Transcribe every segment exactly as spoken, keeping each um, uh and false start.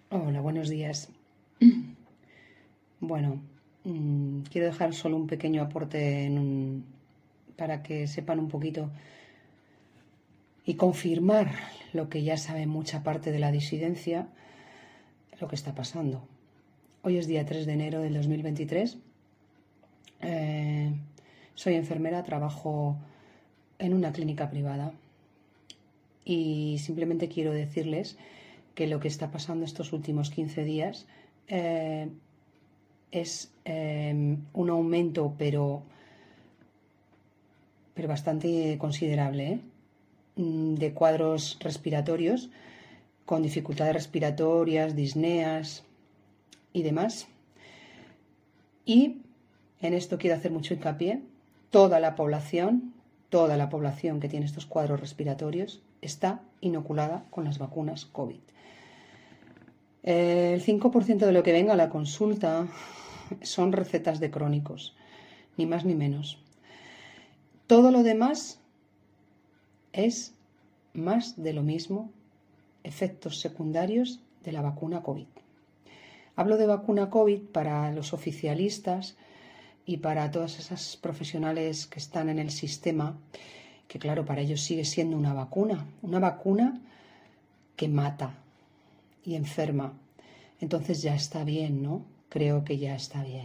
Hola, buenos días. Bueno, mmm, quiero dejar solo un pequeño aporte en un- para que sepan un poquito y confirmar lo que ya sabe mucha parte de la disidencia, lo que está pasando. Hoy es día tres de enero del dos mil veintitrés. Eh, soy enfermera, trabajo en una clínica privada y simplemente quiero decirles que lo que está pasando estos últimos quince días eh, es eh, un aumento, pero, pero bastante considerable, ¿eh? de cuadros respiratorios con dificultades respiratorias, disneas y demás. Y en esto quiero hacer mucho hincapié. Toda la población, toda la población que tiene estos cuadros respiratorios está inoculada con las vacunas COVID. El cinco por ciento de lo que venga a la consulta son recetas de crónicos, ni más ni menos. Todo lo demás es más de lo mismo, efectos secundarios de la vacuna COVID. Hablo de vacuna COVID para los oficialistas y para todas esas profesionales que están en el sistema, que claro, para ellos sigue siendo una vacuna, una vacuna que mata y enferma. Entonces ya está bien, ¿no? Creo que ya está bien.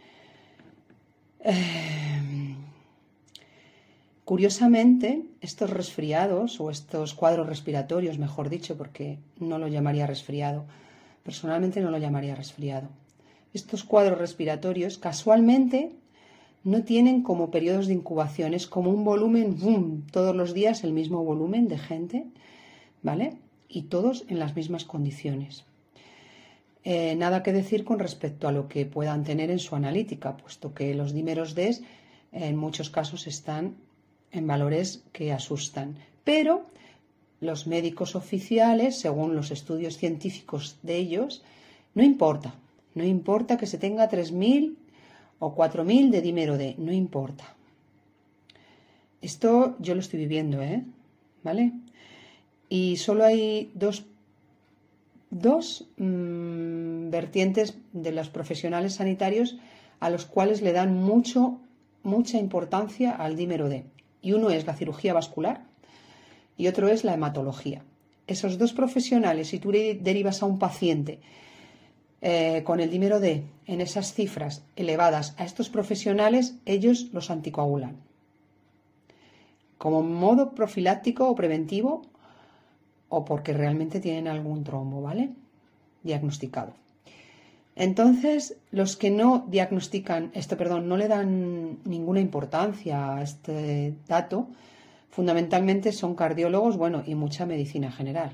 Eh, Curiosamente, estos resfriados o estos cuadros respiratorios, mejor dicho, porque no lo llamaría resfriado, personalmente no lo llamaría resfriado. Estos cuadros respiratorios casualmente no tienen como periodos de incubación, es como un volumen, boom, todos los días el mismo volumen de gente, ¿vale? Y todos en las mismas condiciones. Eh, nada que decir con respecto a lo que puedan tener en su analítica, puesto que los dímeros D en muchos casos están en valores que asustan. Pero los médicos oficiales, según los estudios científicos de ellos, no importa. No importa que se tenga tres mil o cuatro mil de dímero D, no importa. Esto yo lo estoy viviendo, ¿eh? ¿Vale? Y solo hay dos, dos mmm, vertientes de los profesionales sanitarios a los cuales le dan mucho, mucha importancia al dímero D. Y uno es la cirugía vascular y otro es la hematología. Esos dos profesionales, si tú derivas a un paciente eh, con el dímero D en esas cifras elevadas a estos profesionales, ellos los anticoagulan. Como modo profiláctico o preventivo o porque realmente tienen algún trombo, ¿vale? Diagnosticado. Entonces, los que no diagnostican, esto, perdón, no le dan ninguna importancia a este dato, fundamentalmente son cardiólogos, bueno, y mucha medicina general.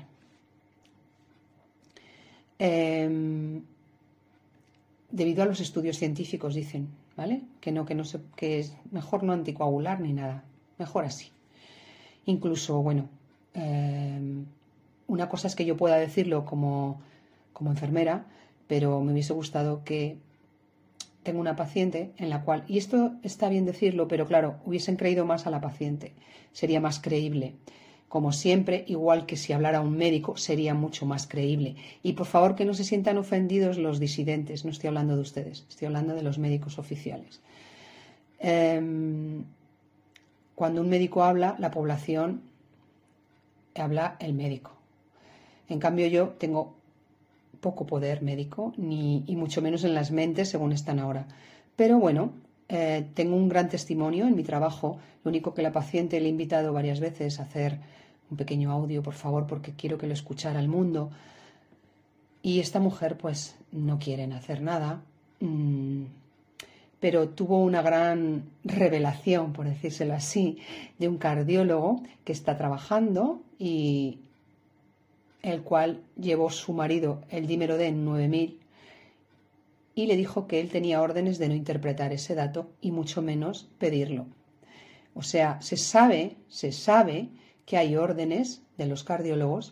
Eh, debido a los estudios científicos, dicen, ¿vale? Que no, que no se, que es mejor no anticoagular ni nada, mejor así. Incluso, bueno, eh, una cosa es que yo pueda decirlo como, como enfermera, pero me hubiese gustado que tengo una paciente en la cual, y esto está bien decirlo, pero claro, hubiesen creído más a la paciente, sería más creíble. Como siempre, igual que si hablara un médico, sería mucho más creíble. Y por favor que no se sientan ofendidos los disidentes, no estoy hablando de ustedes, estoy hablando de los médicos oficiales. Eh, cuando un médico habla, la población habla el médico. En cambio yo tengo poco poder médico, ni, y mucho menos en las mentes según están ahora. Pero bueno, eh, tengo un gran testimonio en mi trabajo. Lo único que la paciente le he invitado varias veces a hacer un pequeño audio, por favor, porque quiero que lo escuchara el mundo. Y esta mujer pues no quieren hacer nada, mmm, pero tuvo una gran revelación, por decírselo así, de un cardiólogo que está trabajando y el cual llevó su marido el dímero D en nueve mil y le dijo que él tenía órdenes de no interpretar ese dato y mucho menos pedirlo. O sea, se sabe, se sabe que hay órdenes de los cardiólogos,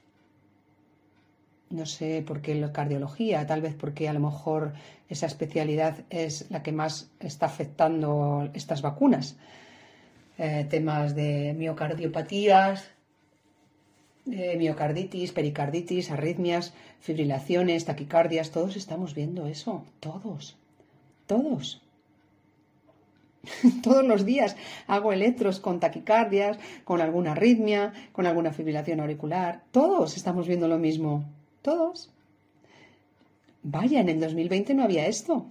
no sé por qué la cardiología, tal vez porque a lo mejor esa especialidad es la que más está afectando estas vacunas, eh, temas de miocardiopatías, eh, miocarditis, pericarditis, arritmias, fibrilaciones, taquicardias, todos estamos viendo eso, todos, todos. Todos los días hago electros con taquicardias, con alguna arritmia, con alguna fibrilación auricular. Todos estamos viendo lo mismo. Todos. Vaya, en el dos mil veinte no había esto.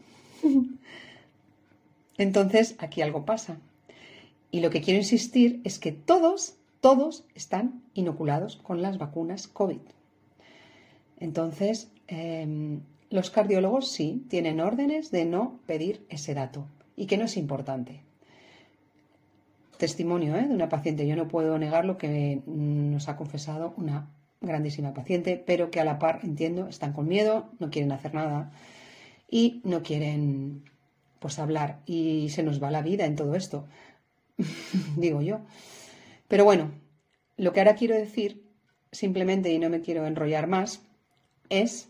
Entonces, aquí algo pasa. Y lo que quiero insistir es que todos, todos están inoculados con las vacunas COVID. Entonces, eh, los cardiólogos sí tienen órdenes de no pedir ese dato. Y que no es importante. Testimonio ¿eh? de una paciente. Yo no puedo negar lo que nos ha confesado una grandísima paciente, pero que a la par, entiendo, están con miedo, no quieren hacer nada y no quieren pues hablar. Y se nos va la vida en todo esto, digo yo. Pero bueno, lo que ahora quiero decir, simplemente, y no me quiero enrollar más, es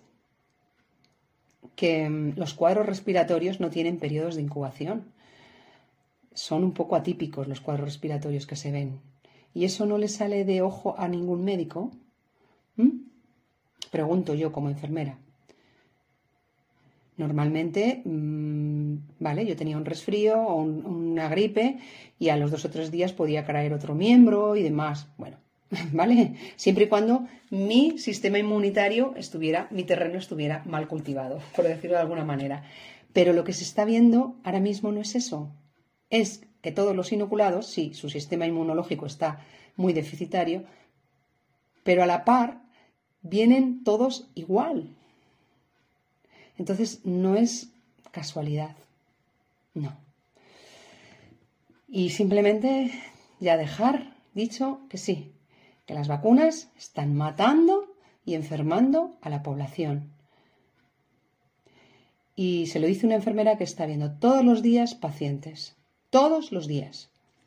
que los cuadros respiratorios no tienen periodos de incubación. Son un poco atípicos los cuadros respiratorios que se ven. ¿Y eso no le sale de ojo a ningún médico? ¿Mm? Pregunto yo como enfermera. Normalmente, mmm, vale, yo tenía un resfrío o un, una gripe y a los dos o tres días podía caer otro miembro y demás. Bueno, ¿vale? Siempre y cuando mi sistema inmunitario estuviera, mi terreno estuviera mal cultivado, por decirlo de alguna manera. Pero lo que se está viendo ahora mismo no es eso. Es que todos los inoculados, sí, su sistema inmunológico está muy deficitario, pero a la par vienen todos igual. Entonces no es casualidad, no. Y simplemente ya dejar dicho que sí, que las vacunas están matando y enfermando a la población. Y se lo dice una enfermera que está viendo todos los días pacientes, todos los días.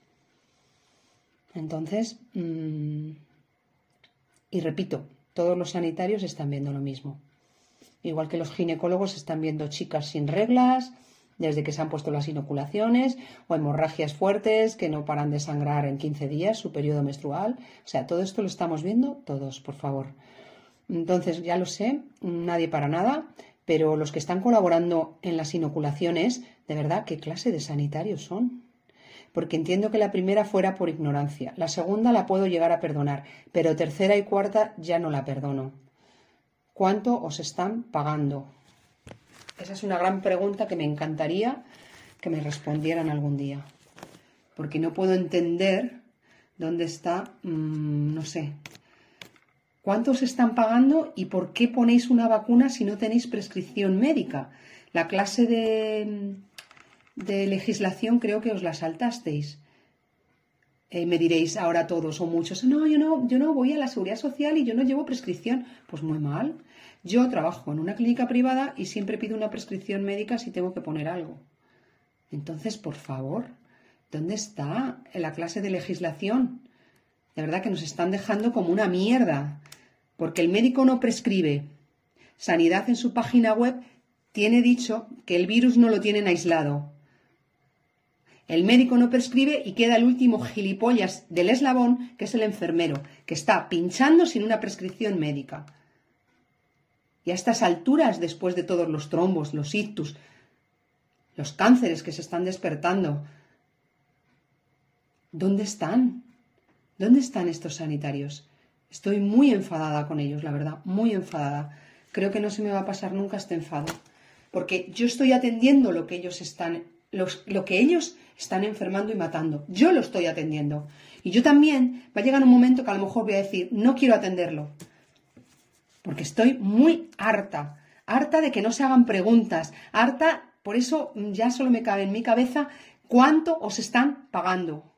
Entonces, mmm, y repito, todos los sanitarios están viendo lo mismo. Igual que los ginecólogos están viendo chicas sin reglas, desde que se han puesto las inoculaciones, o hemorragias fuertes que no paran de sangrar en quince días, su periodo menstrual. O sea, todo esto lo estamos viendo todos, por favor. Entonces, ya lo sé, nadie para nada, pero los que están colaborando en las inoculaciones, de verdad, ¿qué clase de sanitarios son? Porque entiendo que la primera fuera por ignorancia, la segunda la puedo llegar a perdonar, pero tercera y cuarta ya no la perdono. ¿Cuánto os están pagando? Esa es una gran pregunta que me encantaría que me respondieran algún día. Porque no puedo entender dónde está, mmm, no sé, cuánto os están pagando y por qué ponéis una vacuna si no tenéis prescripción médica. La clase de, de legislación creo que os la saltasteis. Eh, me diréis ahora todos o muchos, no, yo no, yo no voy a la seguridad social y yo no llevo prescripción. Pues muy mal. Yo trabajo en una clínica privada y siempre pido una prescripción médica si tengo que poner algo. Entonces, por favor, ¿dónde está la clase de legislación? De verdad que nos están dejando como una mierda, porque el médico no prescribe. Sanidad en su página web tiene dicho que el virus no lo tienen aislado. El médico no prescribe y queda el último gilipollas del eslabón, que es el enfermero, que está pinchando sin una prescripción médica. Y a estas alturas, después de todos los trombos, los ictus, los cánceres que se están despertando, ¿dónde están? ¿Dónde están estos sanitarios? Estoy muy enfadada con ellos, la verdad, muy enfadada. Creo que no se me va a pasar nunca este enfado, porque yo estoy atendiendo lo que ellos están, los, lo que ellos están enfermando y matando. Yo lo estoy atendiendo. Y yo también va a llegar un momento que a lo mejor voy a decir, no quiero atenderlo. Porque estoy muy harta, harta de que no se hagan preguntas, harta, por eso ya solo me cabe en mi cabeza cuánto os están pagando.